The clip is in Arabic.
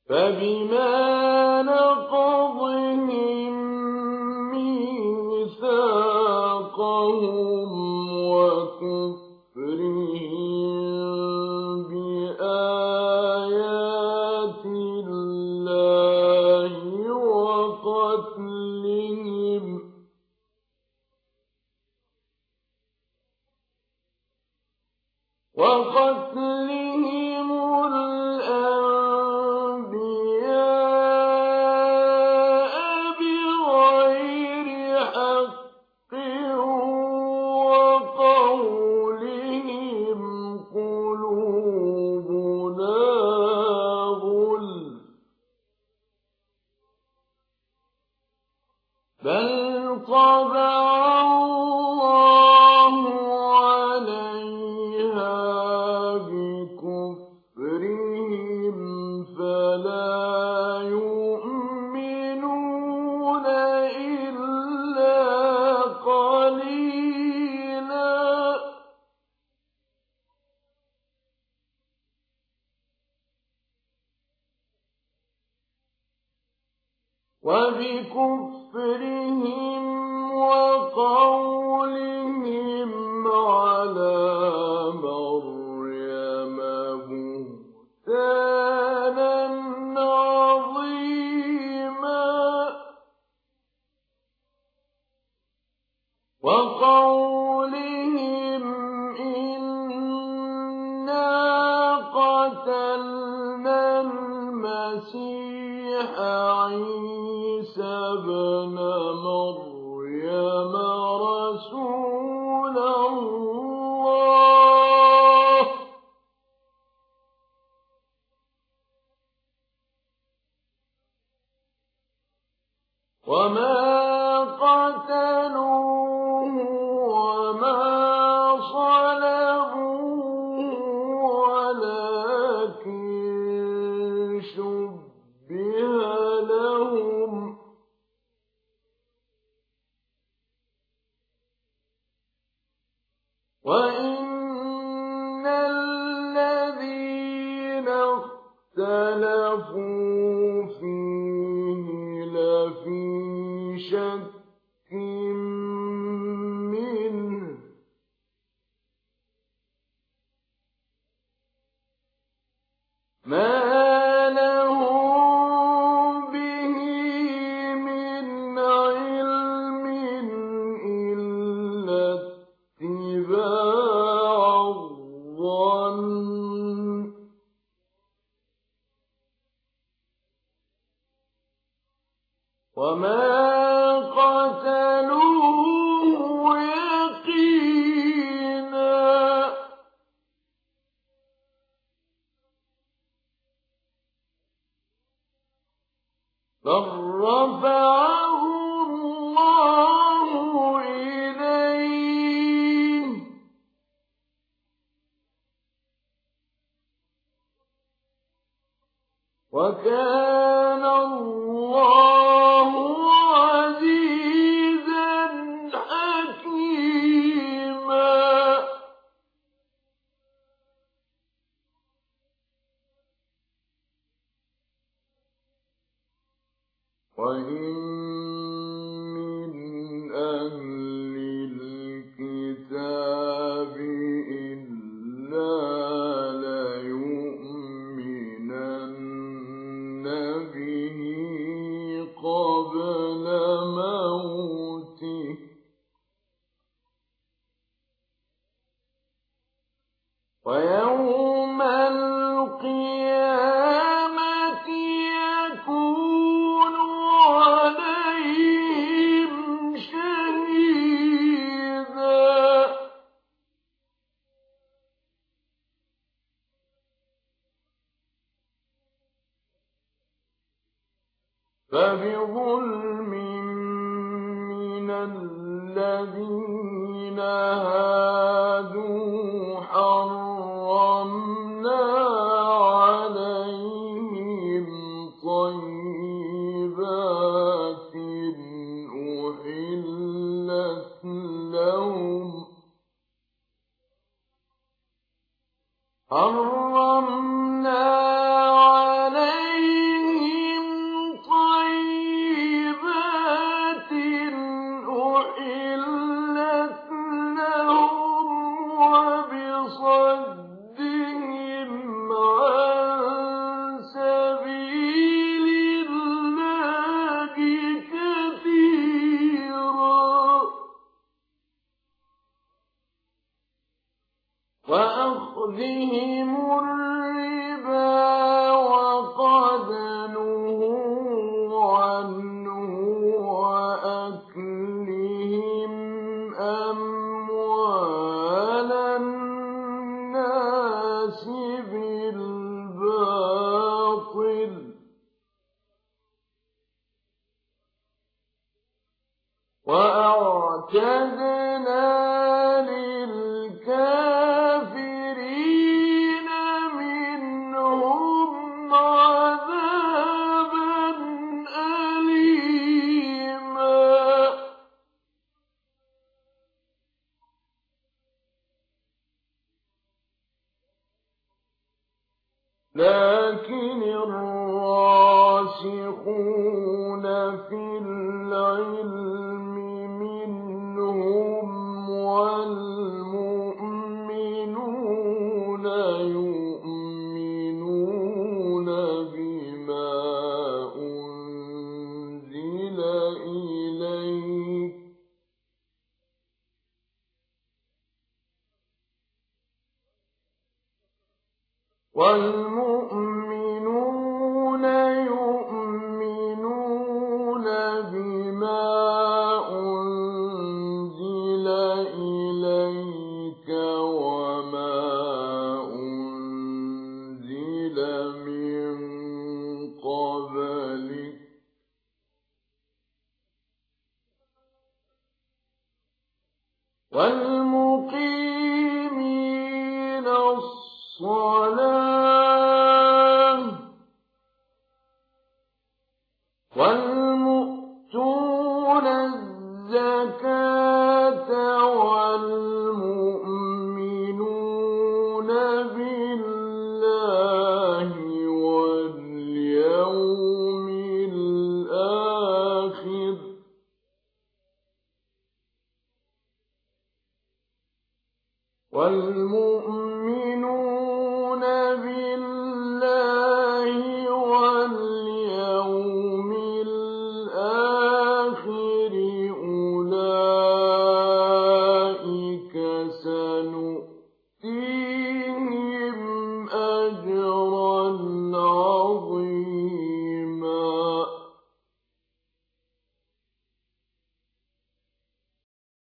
فبما نقضهم ميثاقهم وكفرهم بآيات الله وقتلهم الأنبياء بغير حق وقولهم قلوبنا غلف بل طبع الله عليها بكفرهم فلا يؤمنون إلا قليلا وبكفرهم وقولهم على مريم بهتانا عظيما وقولهم إنا قتلنا المسيح عيسى ابن مريم رسول الله وما قتلوه وما صلبوه ولكن شبه لهم وإن الذين اختلفوا فيه لفي شك منه ما لهم به من علم إلا اتباع الظن وما قتلوه يقينا بل رفعه الله إليه وكان الله عزيزا حكيما وإن من أهل الكتاب إلا ليؤمنن به قبل موته ويوم القيامة يكون عليهم شهيدا فبظلم من الذين هادوا حرمنا عليهم طيبات أحلت لهم حرمنا عليهم وَأَعْتَدْنَا لِلْكَافِرِينَ مِنْهُمْ عَذَابًا أَلِيمًا. لكن الراسخون في العلم